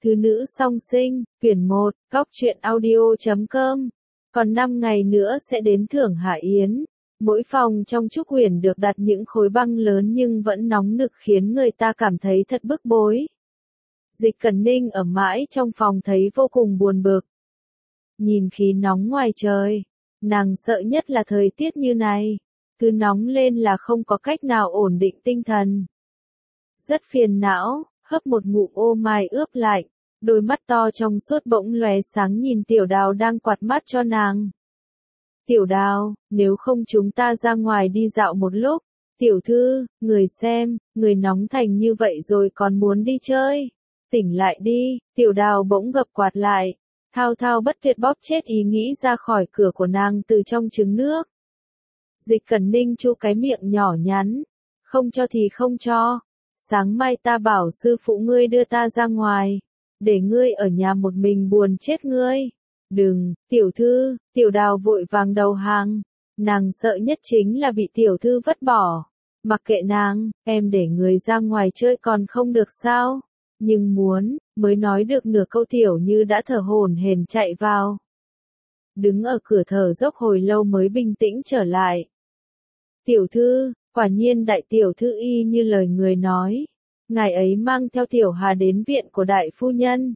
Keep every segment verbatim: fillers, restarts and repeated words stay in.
Thứ nữ song sinh, quyển một, góc truyện audio chấm com. Còn năm ngày nữa sẽ đến Thưởng Hạ Yến. Mỗi phòng trong Trúc Huyền được đặt những khối băng lớn nhưng vẫn nóng nực khiến người ta cảm thấy thật bức bối. Dịch Cẩn Ninh ở mãi trong phòng thấy vô cùng buồn bực. Nhìn khí nóng ngoài trời, nàng sợ nhất là thời tiết như này, cứ nóng lên là không có cách nào ổn định tinh thần. Rất phiền não, hấp một ngụm ô mai ướp lạnh, đôi mắt to trong suốt bỗng lóe sáng nhìn Tiểu Đào đang quạt mắt cho nàng. Tiểu Đào, nếu không chúng ta ra ngoài đi dạo một lúc. Tiểu thư, người xem, người nóng thành như vậy rồi còn muốn đi chơi. Tỉnh lại đi, Tiểu Đào bỗng gập quạt lại, thao thao bất tuyệt bóp chết ý nghĩ ra khỏi cửa của nàng từ trong trứng nước. Dịch Cẩn Ninh chu cái miệng nhỏ nhắn, không cho thì không cho. Sáng mai ta bảo sư phụ ngươi đưa ta ra ngoài, để ngươi ở nhà một mình buồn chết ngươi. Đừng, tiểu thư, Tiểu Đào vội vàng đầu hàng, nàng sợ nhất chính là bị tiểu thư vứt bỏ. Mặc kệ nàng, em để người ra ngoài chơi còn không được sao? Nhưng muốn, mới nói được nửa câu Tiểu Như đã thở hổn hển chạy vào. Đứng ở cửa thở dốc hồi lâu mới bình tĩnh trở lại. Tiểu thư, quả nhiên đại tiểu thư y như lời người nói. Ngài ấy mang theo Tiểu Hà đến viện của đại phu nhân.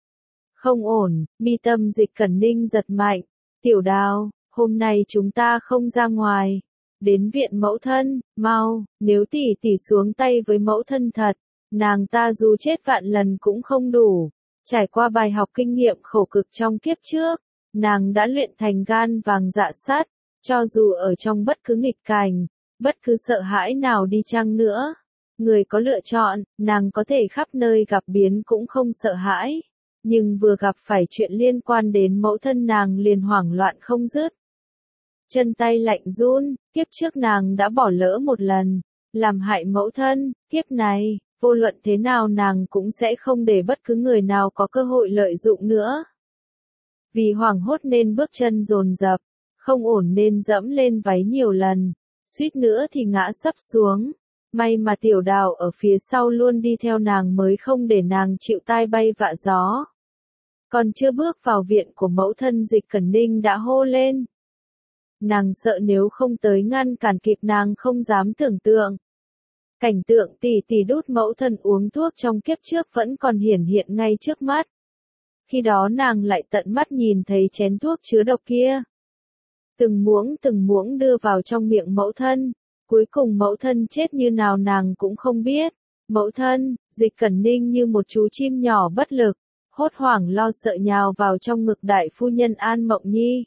Không ổn, mi tâm Dịch Cẩn Ninh giật mạnh. Tiểu Đào, hôm nay chúng ta không ra ngoài. Đến viện mẫu thân, mau, nếu tỷ tỷ xuống tay với mẫu thân thật, nàng ta dù chết vạn lần cũng không đủ. Trải qua bài học kinh nghiệm khổ cực trong kiếp trước, nàng đã luyện thành gan vàng dạ sắt, cho dù ở trong bất cứ nghịch cảnh, bất cứ sợ hãi nào đi chăng nữa. Người có lựa chọn, nàng có thể khắp nơi gặp biến cũng không sợ hãi. Nhưng vừa gặp phải chuyện liên quan đến mẫu thân nàng liền hoảng loạn không dứt. Chân tay lạnh run, kiếp trước nàng đã bỏ lỡ một lần, làm hại mẫu thân, kiếp này, vô luận thế nào nàng cũng sẽ không để bất cứ người nào có cơ hội lợi dụng nữa. Vì hoảng hốt nên bước chân dồn dập, không ổn nên dẫm lên váy nhiều lần, suýt nữa thì ngã sấp xuống. May mà Tiểu Đào ở phía sau luôn đi theo nàng mới không để nàng chịu tai bay vạ gió. Còn chưa bước vào viện của mẫu thân Dịch Cẩn Ninh đã hô lên. Nàng sợ nếu không tới ngăn cản kịp nàng không dám tưởng tượng. Cảnh tượng tỷ tỷ đút mẫu thân uống thuốc trong kiếp trước vẫn còn hiển hiện ngay trước mắt. Khi đó nàng lại tận mắt nhìn thấy chén thuốc chứa độc kia. Từng muỗng từng muỗng đưa vào trong miệng mẫu thân. Cuối cùng mẫu thân chết như nào nàng cũng không biết. Mẫu thân, Dịch Cẩn Ninh như một chú chim nhỏ bất lực, hốt hoảng lo sợ nhào vào trong ngực đại phu nhân An Mộng Nhi.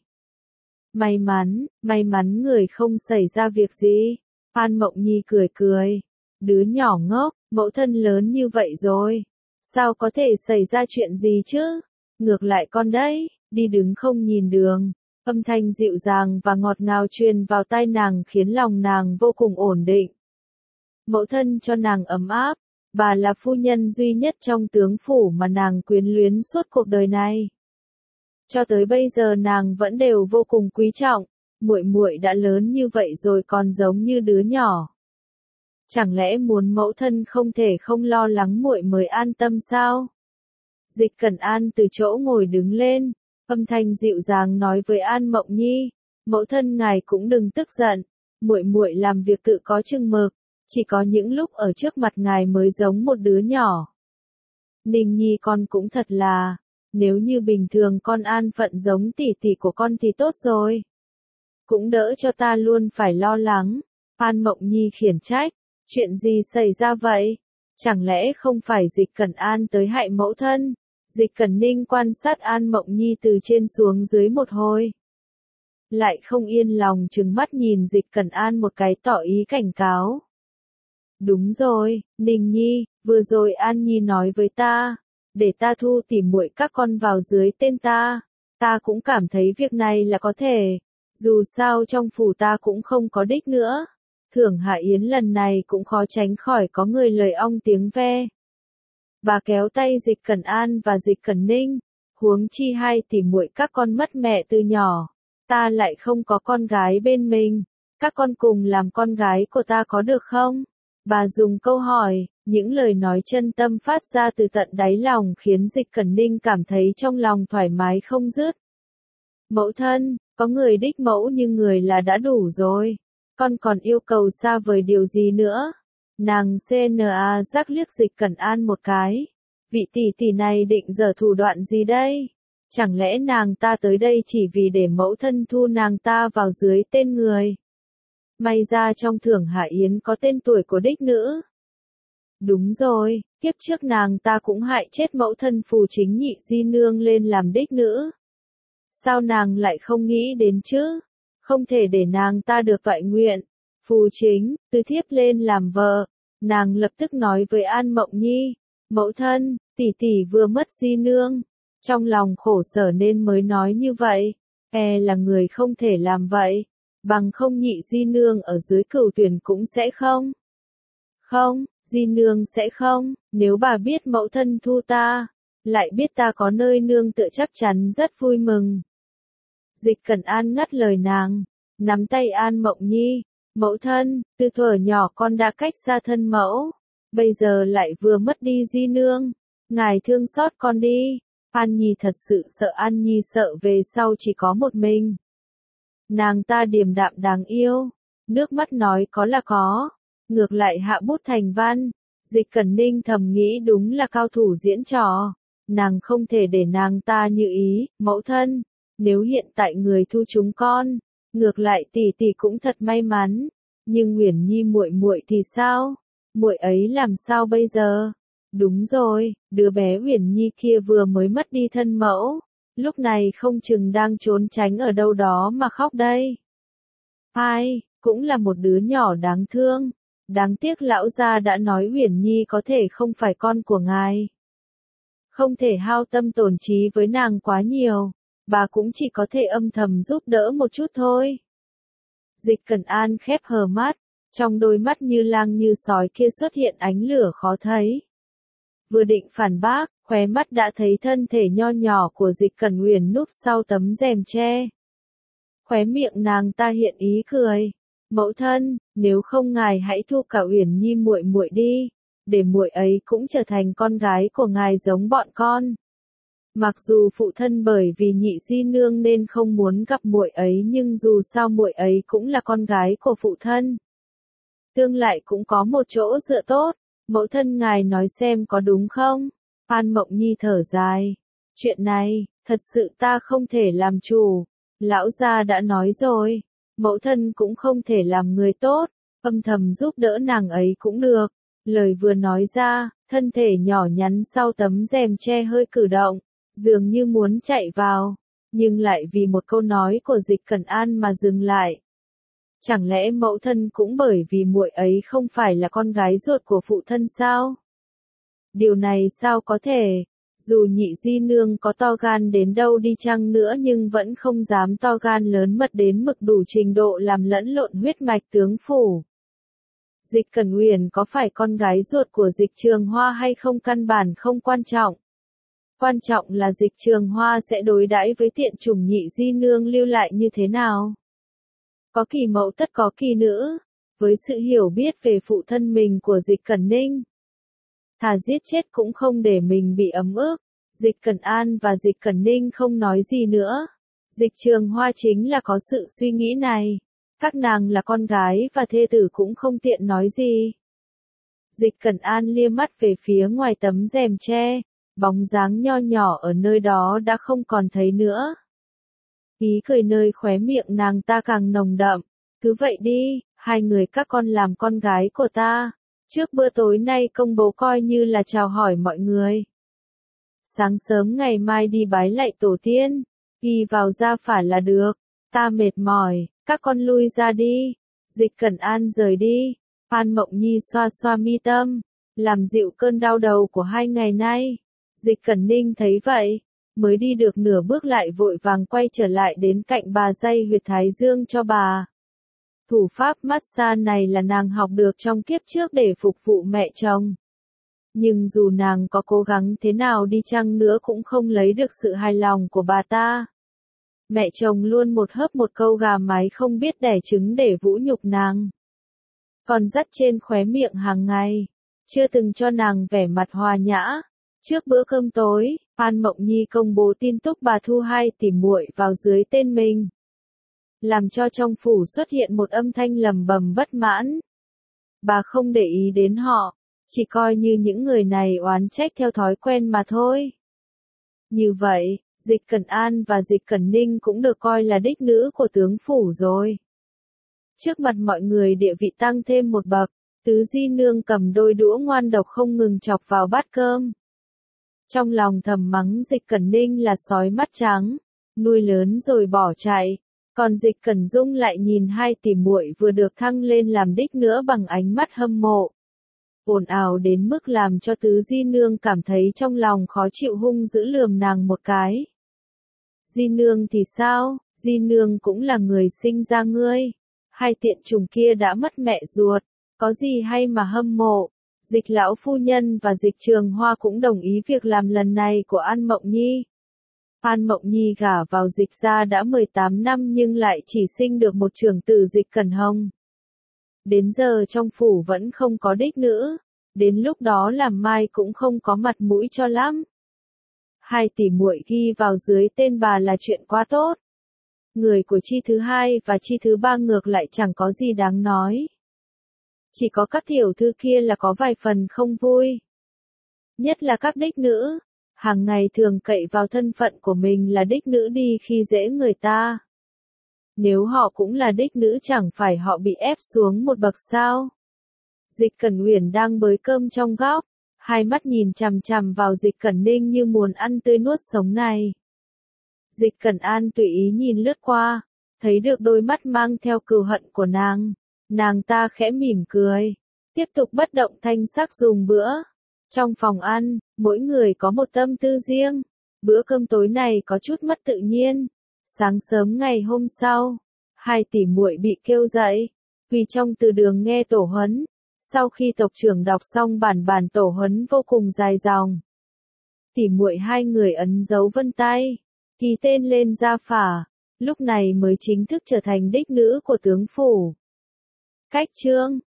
May mắn, may mắn người không xảy ra việc gì. An Mộng Nhi cười cười. Đứa nhỏ ngốc, mẫu thân lớn như vậy rồi. Sao có thể xảy ra chuyện gì chứ? Ngược lại con đấy, đi đứng không nhìn đường. Âm thanh dịu dàng và ngọt ngào truyền vào tai nàng khiến lòng nàng vô cùng ổn định. Mẫu thân cho nàng ấm áp, bà là phu nhân duy nhất trong tướng phủ mà nàng quyến luyến suốt cuộc đời này. Cho tới bây giờ nàng vẫn đều vô cùng quý trọng, muội muội đã lớn như vậy rồi còn giống như đứa nhỏ. Chẳng lẽ muốn mẫu thân không thể không lo lắng muội mới an tâm sao? Dịch Cẩn An từ chỗ ngồi đứng lên. Âm thanh dịu dàng nói với An Mộng Nhi, mẫu thân ngài cũng đừng tức giận, muội muội làm việc tự có chừng mực, chỉ có những lúc ở trước mặt ngài mới giống một đứa nhỏ. Ninh Nhi con cũng thật là, nếu như bình thường con an phận giống tỷ tỷ của con thì tốt rồi. Cũng đỡ cho ta luôn phải lo lắng. An Mộng Nhi khiển trách, chuyện gì xảy ra vậy? Chẳng lẽ không phải Dịch Cẩn An tới hại mẫu thân? Dịch Cẩn Ninh quan sát An Mộng Nhi từ trên xuống dưới một hồi. Lại không yên lòng trừng mắt nhìn Dịch Cẩn An một cái tỏ ý cảnh cáo. Đúng rồi, Ninh Nhi, vừa rồi An Nhi nói với ta, để ta thu tỉ muội các con vào dưới tên ta. Ta cũng cảm thấy việc này là có thể, dù sao trong phủ ta cũng không có đích nữa. Thưởng Hạ Yến lần này cũng khó tránh khỏi có người lời ong tiếng ve. Bà kéo tay Dịch Cẩn An và Dịch Cẩn Ninh, huống chi hai tỷ muội các con mất mẹ từ nhỏ, ta lại không có con gái bên mình, các con cùng làm con gái của ta có được không? Bà dùng câu hỏi, những lời nói chân tâm phát ra từ tận đáy lòng khiến Dịch Cẩn Ninh cảm thấy trong lòng thoải mái không dứt. Mẫu thân, có người đích mẫu như người là đã đủ rồi. Con còn yêu cầu xa vời điều gì nữa? Nàng xê en a rắc liếc Dịch Cẩn An một cái. Vị tỷ tỷ này định giở thủ đoạn gì đây? Chẳng lẽ nàng ta tới đây chỉ vì để mẫu thân thu nàng ta vào dưới tên người? May ra trong Thưởng Hạ Yến có tên tuổi của đích nữ. Đúng rồi, kiếp trước nàng ta cũng hại chết mẫu thân Phù Chính Nhị di nương lên làm đích nữ. Sao nàng lại không nghĩ đến chứ? Không thể để nàng ta được toại nguyện. Phù Chính, từ thiếp lên làm vợ. Nàng lập tức nói với An Mộng Nhi, mẫu thân, tỷ tỷ vừa mất di nương. Trong lòng khổ sở nên mới nói như vậy. E là người không thể làm vậy. Bằng không Nhị di nương ở dưới Cửu Tuyển cũng sẽ không. Không, di nương sẽ không, nếu bà biết mẫu thân thu ta, lại biết ta có nơi nương tựa chắc chắn rất vui mừng. Dịch Cẩn An ngắt lời nàng, nắm tay An Mộng Nhi, mẫu thân, từ thuở nhỏ con đã cách xa thân mẫu, bây giờ lại vừa mất đi di nương, ngài thương xót con đi. An Nhi thật sự sợ An Nhi sợ về sau chỉ có một mình. Nàng ta điềm đạm đáng yêu, nước mắt nói có là có, ngược lại hạ bút thành văn. Dịch Cẩn Ninh thầm nghĩ đúng là cao thủ diễn trò, nàng không thể để nàng ta như ý. Mẫu thân, nếu hiện tại người thu chúng con, ngược lại tỷ tỷ cũng thật may mắn, nhưng Uyển Nhi muội muội thì sao? Muội ấy làm sao bây giờ? Đúng rồi, đứa bé Uyển Nhi kia vừa mới mất đi thân mẫu, lúc này không chừng đang trốn tránh ở đâu đó mà khóc đây. Ai, cũng là một đứa nhỏ đáng thương. Đáng tiếc lão gia đã nói Uyển Nhi có thể không phải con của ngài. Không thể hao tâm tổn trí với nàng quá nhiều, bà cũng chỉ có thể âm thầm giúp đỡ một chút thôi. Dịch Cẩn An khép hờ mắt, trong đôi mắt như lang như sói kia xuất hiện ánh lửa khó thấy. Vừa định phản bác, khóe mắt đã thấy thân thể nho nhỏ của Dịch Cẩn Uyển núp sau tấm rèm tre. Khóe miệng nàng ta hiện ý cười. Mẫu thân, nếu không ngài hãy thu cả Uyển Nhi muội muội đi, để muội ấy cũng trở thành con gái của ngài giống bọn con. Mặc dù phụ thân bởi vì Nhị di nương nên không muốn gặp muội ấy, nhưng dù sao muội ấy cũng là con gái của phụ thân. Tương lại cũng có một chỗ dựa tốt, mẫu thân ngài nói xem có đúng không? An Mộng Nhi thở dài, chuyện này, thật sự ta không thể làm chủ, lão gia đã nói rồi. Mẫu thân cũng không thể làm người tốt, âm thầm giúp đỡ nàng ấy cũng được. Lời vừa nói ra, thân thể nhỏ nhắn sau tấm rèm che hơi cử động, dường như muốn chạy vào, nhưng lại vì một câu nói của Dịch Cẩn An mà dừng lại. Chẳng lẽ mẫu thân cũng bởi vì muội ấy không phải là con gái ruột của phụ thân sao? Điều này sao có thể? Dù Nhị di nương có to gan đến đâu đi chăng nữa nhưng vẫn không dám to gan lớn mật đến mực đủ trình độ làm lẫn lộn huyết mạch tướng phủ. Dịch Cẩn Uyển có phải con gái ruột của Dịch Trường Hoa hay không căn bản không quan trọng. Quan trọng là Dịch Trường Hoa sẽ đối đãi với tiện chủng Nhị di nương lưu lại như thế nào. Có kỳ mẫu tất có kỳ nữ, với sự hiểu biết về phụ thân mình của Dịch Cẩn Ninh. Thà giết chết cũng không để mình bị ấm ức. Dịch Cẩn An và Dịch Cẩn Ninh không nói gì nữa. Dịch Trường Hoa chính là có sự suy nghĩ này. Các nàng là con gái và thê tử cũng không tiện nói gì. Dịch Cẩn An lia mắt về phía ngoài tấm rèm tre, bóng dáng nho nhỏ ở nơi đó đã không còn thấy nữa. Ý cười nơi khóe miệng nàng ta càng nồng đậm. Cứ vậy đi, hai người các con làm con gái của ta. Trước bữa tối nay công bố coi như là chào hỏi mọi người. Sáng sớm ngày mai đi bái lạy tổ tiên, ghi vào gia phả là được. Ta mệt mỏi, các con lui ra đi. Dịch Cẩn An rời đi. An Mộng Nhi xoa xoa mi tâm, làm dịu cơn đau đầu của hai ngày nay. Dịch Cẩn Ninh thấy vậy, mới đi được nửa bước lại vội vàng quay trở lại đến cạnh bà day huyệt thái dương cho bà. Thủ pháp massage này là nàng học được trong kiếp trước để phục vụ mẹ chồng. Nhưng dù nàng có cố gắng thế nào đi chăng nữa cũng không lấy được sự hài lòng của bà ta. Mẹ chồng luôn một hớp một câu gà mái không biết đẻ trứng để vũ nhục nàng. còn dắt trên khóe miệng hàng ngày, chưa từng cho nàng vẻ mặt hòa nhã. Trước bữa cơm tối, An Mộng Nhi công bố tin tức bà thu hai tỷ muội vào dưới tên mình, làm cho trong phủ xuất hiện một âm thanh lầm bầm bất mãn. Bà không để ý đến họ, chỉ coi như những người này oán trách theo thói quen mà thôi. Như vậy, Dịch Cẩn An và Dịch Cẩn Ninh cũng được coi là đích nữ của tướng phủ rồi. Trước mặt mọi người địa vị tăng thêm một bậc, Tứ Di Nương cầm đôi đũa ngoan độc không ngừng chọc vào bát cơm. Trong lòng thầm mắng Dịch Cẩn Ninh là sói mắt trắng, nuôi lớn rồi bỏ chạy, còn Dịch Cẩn Dung lại nhìn hai tỷ muội vừa được thăng lên làm đích nữa bằng ánh mắt hâm mộ. Ồn ào đến mức làm cho Tứ Di Nương cảm thấy trong lòng khó chịu, hung dữ lườm nàng một cái. Di Nương thì sao, Di Nương cũng là người sinh ra ngươi. Hai tiện chủng kia đã mất mẹ ruột, có gì hay mà hâm mộ. Dịch lão phu nhân và Dịch Trường Hoa cũng đồng ý việc làm lần này của An Mộng Nhi. An Mộng Nhi gả vào Dịch gia đã mười tám năm nhưng lại chỉ sinh được một trưởng tử Dịch Cẩn Hồng. Đến giờ trong phủ vẫn không có đích nữ, đến lúc đó làm mai cũng không có mặt mũi cho lắm. Hai tỷ muội ghi vào dưới tên bà là chuyện quá tốt. Người của chi thứ hai và chi thứ ba ngược lại chẳng có gì đáng nói. Chỉ có các tiểu thư kia là có vài phần không vui. Nhất là các đích nữ, hàng ngày thường cậy vào thân phận của mình là đích nữ đi khi dễ người ta. Nếu họ cũng là đích nữ chẳng phải họ bị ép xuống một bậc sao? Dịch Cẩn Uyển đang bới cơm trong góc, hai mắt nhìn chằm chằm vào Dịch Cẩn Ninh như muốn ăn tươi nuốt sống này. Dịch Cẩn An tùy ý nhìn lướt qua, thấy được đôi mắt mang theo cừu hận của nàng, nàng ta khẽ mỉm cười, tiếp tục bất động thanh sắc dùng bữa. Trong phòng ăn, mỗi người có một tâm tư riêng, bữa cơm tối này có chút mất tự nhiên. Sáng sớm ngày hôm sau, hai tỷ muội bị kêu dậy, quỳ trong từ đường nghe tổ huấn. Sau khi tộc trưởng đọc xong bản bản tổ huấn vô cùng dài dòng, tỷ muội hai người ấn dấu vân tay, ký tên lên gia phả, lúc này mới chính thức trở thành đích nữ của tướng phủ. Cách chương